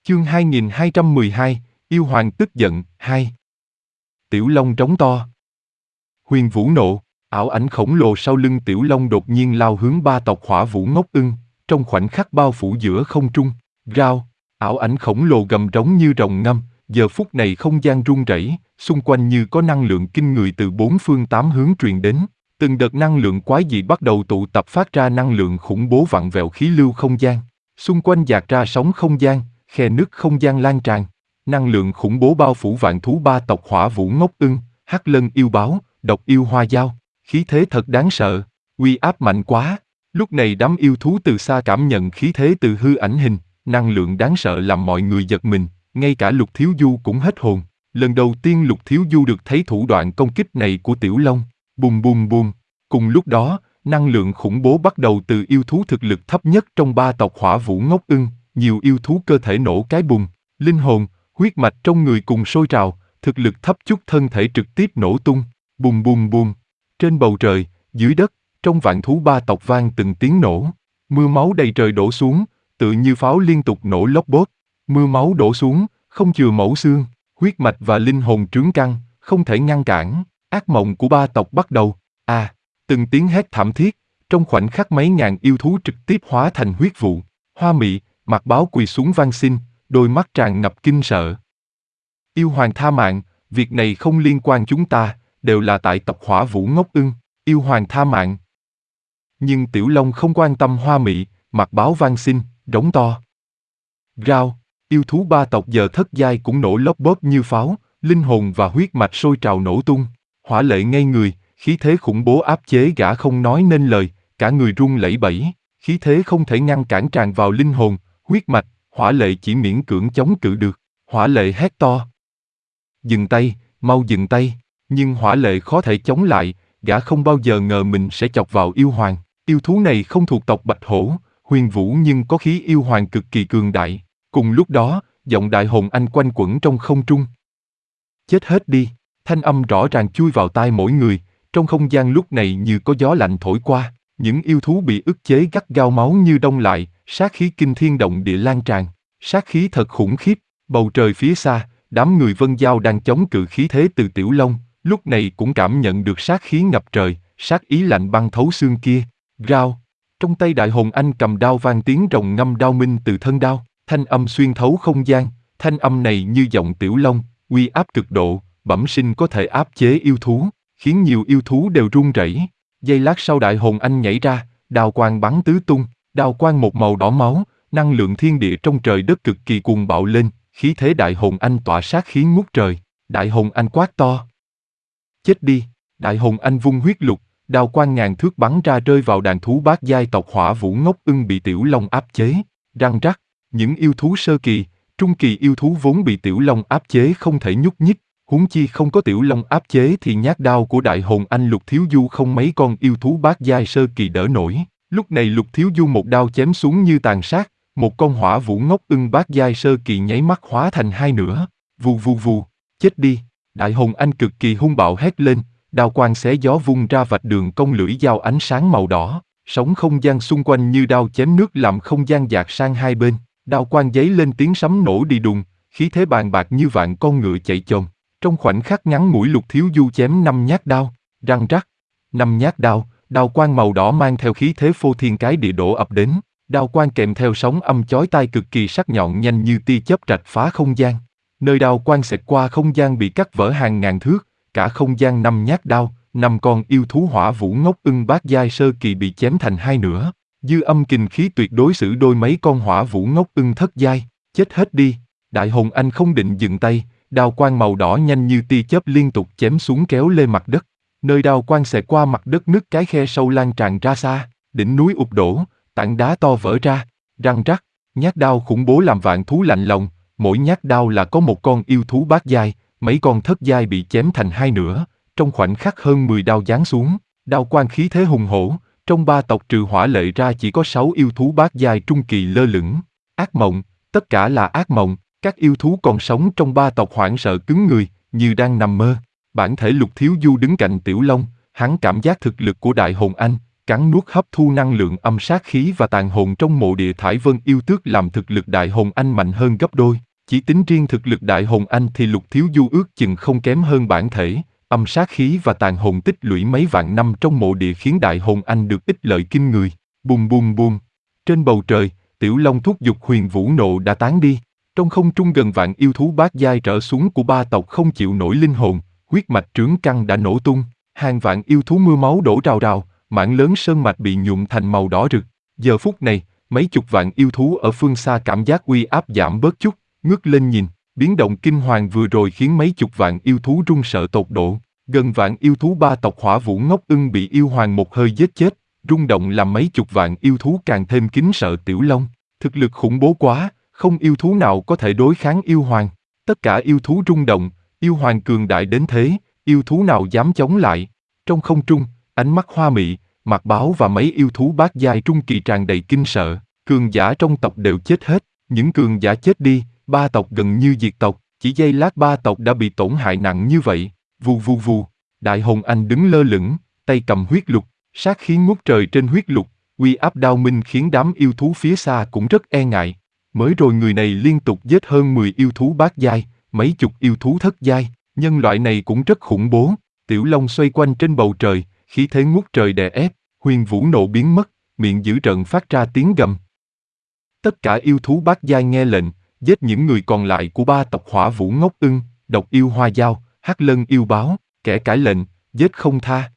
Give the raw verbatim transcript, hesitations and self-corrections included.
Chương hai nghìn hai trăm mười hai, Yêu Hoàng tức giận, hai. Tiểu Long trống to. Huyền Vũ nộ, ảo ảnh khổng lồ sau lưng Tiểu Long đột nhiên lao hướng ba tộc Hỏa Vũ Ngốc Ưng, trong khoảnh khắc bao phủ giữa không trung. Rao, ảo ảnh khổng lồ gầm rống như rồng ngâm, giờ phút này không gian rung rẩy, xung quanh như có năng lượng kinh người từ bốn phương tám hướng truyền đến. Từng đợt năng lượng quái dị bắt đầu tụ tập phát ra năng lượng khủng bố vặn vẹo khí lưu không gian. Xung quanh dạt ra sóng không gian, khe nứt không gian lan tràn. Năng lượng khủng bố bao phủ vạn thú ba tộc Hỏa Vũ Ngốc Ưng, Hắc Lân yêu báo, Độc yêu hoa dao. Khí thế thật đáng sợ, uy áp mạnh quá. Lúc này đám yêu thú từ xa cảm nhận khí thế từ hư ảnh hình, năng lượng đáng sợ làm mọi người giật mình, ngay cả Lục Thiếu Du cũng hết hồn. Lần đầu tiên Lục Thiếu Du được thấy thủ đoạn công kích này của Tiểu Long. Bùm bùm bùm. Cùng lúc đó, năng lượng khủng bố bắt đầu từ yêu thú thực lực thấp nhất trong ba tộc Hỏa Vũ Ngốc Ưng, nhiều yêu thú cơ thể nổ cái bùng, linh hồn, huyết mạch trong người cùng sôi trào, thực lực thấp chút thân thể trực tiếp nổ tung, bùm bùm bùm. Trên bầu trời, dưới đất, trong vạn thú ba tộc vang từng tiếng nổ, mưa máu đầy trời đổ xuống, tựa như pháo liên tục nổ lốp bốp, mưa máu đổ xuống, không chừa mẩu xương, huyết mạch và linh hồn trướng căng, không thể ngăn cản, ác mộng của ba tộc bắt đầu. À, từng tiếng hét thảm thiết, trong khoảnh khắc mấy ngàn yêu thú trực tiếp hóa thành huyết vụ. Hoa Mị, Mặt Báo quỳ xuống van xin, đôi mắt tràn ngập kinh sợ. Yêu Hoàng tha mạng, việc này không liên quan chúng ta, đều là tại tộc Hỏa Vũ Ngốc Ưng, Yêu Hoàng tha mạng. Nhưng Tiểu Long không quan tâm Hoa Mị, Mặt Báo van xin, rống to. Rao, yêu thú ba tộc giờ thất giai cũng nổ lốp bốp như pháo, linh hồn và huyết mạch sôi trào nổ tung. Hỏa Lệ ngây người, khí thế khủng bố áp chế gã không nói nên lời, cả người run lẩy bẩy, khí thế không thể ngăn cản tràn vào linh hồn, huyết mạch, Hỏa Lệ chỉ miễn cưỡng chống cự được. Hỏa Lệ hét to. Dừng tay, mau dừng tay, nhưng Hỏa Lệ khó thể chống lại, gã không bao giờ ngờ mình sẽ chọc vào yêu hoàng. Yêu thú này không thuộc tộc Bạch Hổ, huyền vũ nhưng có khí yêu hoàng cực kỳ cường đại. Cùng lúc đó, giọng Đại Hồn Anh quanh quẩn trong không trung. Chết hết đi, thanh âm rõ ràng chui vào tai mỗi người, trong không gian lúc này như có gió lạnh thổi qua, những yêu thú bị ức chế gắt gao máu như đông lại, sát khí kinh thiên động địa lan tràn, sát khí thật khủng khiếp. Bầu trời phía xa, đám người Vân Giao đang chống cự khí thế từ Tiểu Long, lúc này cũng cảm nhận được sát khí ngập trời, sát ý lạnh băng thấu xương kia. Rao, trong tay Đại Hồn Anh cầm đao vang tiếng rồng ngâm đao minh từ thân đao, thanh âm xuyên thấu không gian, thanh âm này như giọng Tiểu Long, uy áp cực độ, bẩm sinh có thể áp chế yêu thú, khiến nhiều yêu thú đều run rẩy. Giây lát sau Đại Hồn Anh nhảy ra, đao quang bắn tứ tung, đao quang một màu đỏ máu, năng lượng thiên địa trong trời đất cực kỳ cuồng bạo lên, khí thế Đại Hồn Anh tỏa sát khí ngút trời. Đại Hồn Anh quát to. Chết đi! Đại Hồn Anh vung huyết lục, đao quang ngàn thước bắn ra rơi vào đàn thú bát giai tộc Hỏa Vũ Ngốc Ưng bị Tiểu Long áp chế. Răng rắc, những yêu thú sơ kỳ, trung kỳ yêu thú vốn bị Tiểu Long áp chế không thể nhúc nhích, huống chi không có Tiểu Long áp chế thì nhát đao của Đại Hồn Anh Lục Thiếu Du không mấy con yêu thú bát giai sơ kỳ đỡ nổi. Lúc này Lục Thiếu Du một đao chém xuống như tàn sát, một con Hỏa Vũ Ngốc Ưng bát giai sơ kỳ nháy mắt hóa thành hai nửa. Vù vù vù, chết đi! Đại Hồn Anh cực kỳ hung bạo hét lên, đao quang xé gió vung ra vạch đường cong lưỡi dao ánh sáng màu đỏ, sóng không gian xung quanh như đao chém nước làm không gian dạt sang hai bên. Đao quang giấy lên tiếng sấm nổ đi đùng, khí thế bàn bạc như vạn con ngựa chạy chồm. Trong khoảnh khắc ngắn ngủi Lục Thiếu Du chém năm nhát đao, răng rắc, năm nhát đao, đao quang màu đỏ mang theo khí thế phô thiên cái địa đổ ập đến. Đao quang kèm theo sóng âm chói tai cực kỳ sắc nhọn nhanh như tia chớp rạch phá không gian. Nơi đao quang xẹt qua không gian bị cắt vỡ hàng ngàn thước, cả không gian năm nhát đao, năm con yêu thú Hỏa Vũ Ngốc Ưng bát giai sơ kỳ bị chém thành hai nửa. Dư âm kình khí tuyệt đối xử đôi mấy con Hỏa Vũ Ngốc Ưng thất giai, chết hết đi. Đại Hồn Anh không định dừng tay, đao quang màu đỏ nhanh như tia chớp liên tục chém xuống kéo lê mặt đất. Nơi đao quang xẹt qua mặt đất nứt cái khe sâu lan tràn ra xa, đỉnh núi ụp đổ, tảng đá to vỡ ra, răng rắc, nhát đao khủng bố làm vạn thú lạnh lòng, mỗi nhát đao là có một con yêu thú bát giai, mấy con thất giai bị chém thành hai nửa, trong khoảnh khắc hơn mười đao giáng xuống, đao quang khí thế hùng hổ, trong ba tộc trừ Hỏa Lệ ra chỉ có sáu yêu thú bát giai trung kỳ lơ lửng. Ác mộng, tất cả là ác mộng, các yêu thú còn sống trong ba tộc hoảng sợ cứng người, như đang nằm mơ. Bản thể Lục Thiếu Du đứng cạnh Tiểu Long, hắn cảm giác thực lực của Đại Hồn Anh, cắn nuốt hấp thu năng lượng âm sát khí và tàn hồn trong mộ địa thải vân yêu tước làm thực lực đại hồn anh mạnh hơn gấp đôi. Chỉ tính riêng thực lực đại hồn anh thì Lục Thiếu Du ước chừng không kém hơn bản thể, âm sát khí và tàn hồn tích lũy mấy vạn năm trong mộ địa khiến đại hồn anh được ích lợi kinh người. Bùm bùm bùm. Trên bầu trời, Tiểu Long thúc giục huyền vũ nộ đã tán đi. Trong không trung gần vạn yêu thú bát giai trở xuống của ba tộc không chịu nổi linh hồn, huyết mạch trướng căng đã nổ tung, hàng vạn yêu thú mưa máu đổ rào rào, mảng lớn sơn mạch bị nhuộm thành màu đỏ rực. Giờ phút này, mấy chục vạn yêu thú ở phương xa cảm giác uy áp giảm bớt chút, ngước lên nhìn, biến động kinh hoàng vừa rồi khiến mấy chục vạn yêu thú run sợ tột độ. Gần vạn yêu thú ba tộc Hỏa Vũ Ngốc Ưng bị yêu hoàng một hơi giết chết, rung động làm mấy chục vạn yêu thú càng thêm kính sợ Tiểu Long. Thực lực khủng bố quá, không yêu thú nào có thể đối kháng yêu hoàng. Tất cả yêu thú rung động, yêu hoàng cường đại đến thế, yêu thú nào dám chống lại. Trong không trung, ánh mắt hoa mị, Mạc Báo và mấy yêu thú bát giai trung kỳ tràn đầy kinh sợ, cường giả trong tộc đều chết hết, những cường giả chết đi, ba tộc gần như diệt tộc, chỉ giây lát ba tộc đã bị tổn hại nặng như vậy. Vù vù vù, đại hồn anh đứng lơ lửng, tay cầm huyết lục, sát khí ngút trời trên huyết lục, uy áp đao minh khiến đám yêu thú phía xa cũng rất e ngại. Mới rồi người này liên tục giết hơn mười yêu thú bát giai, mấy chục yêu thú thất giai, nhân loại này cũng rất khủng bố. Tiểu Long xoay quanh trên bầu trời, khí thế ngút trời đè ép, huyền vũ nộ biến mất, miệng dữ trợn phát ra tiếng gầm. Tất cả yêu thú bát giai nghe lệnh, giết những người còn lại của ba tộc Hỏa Vũ Ngốc Ưng, Độc Yêu Hoa Dao, Hắc Lân Yêu Báo, kẻ cãi lệnh, giết không tha.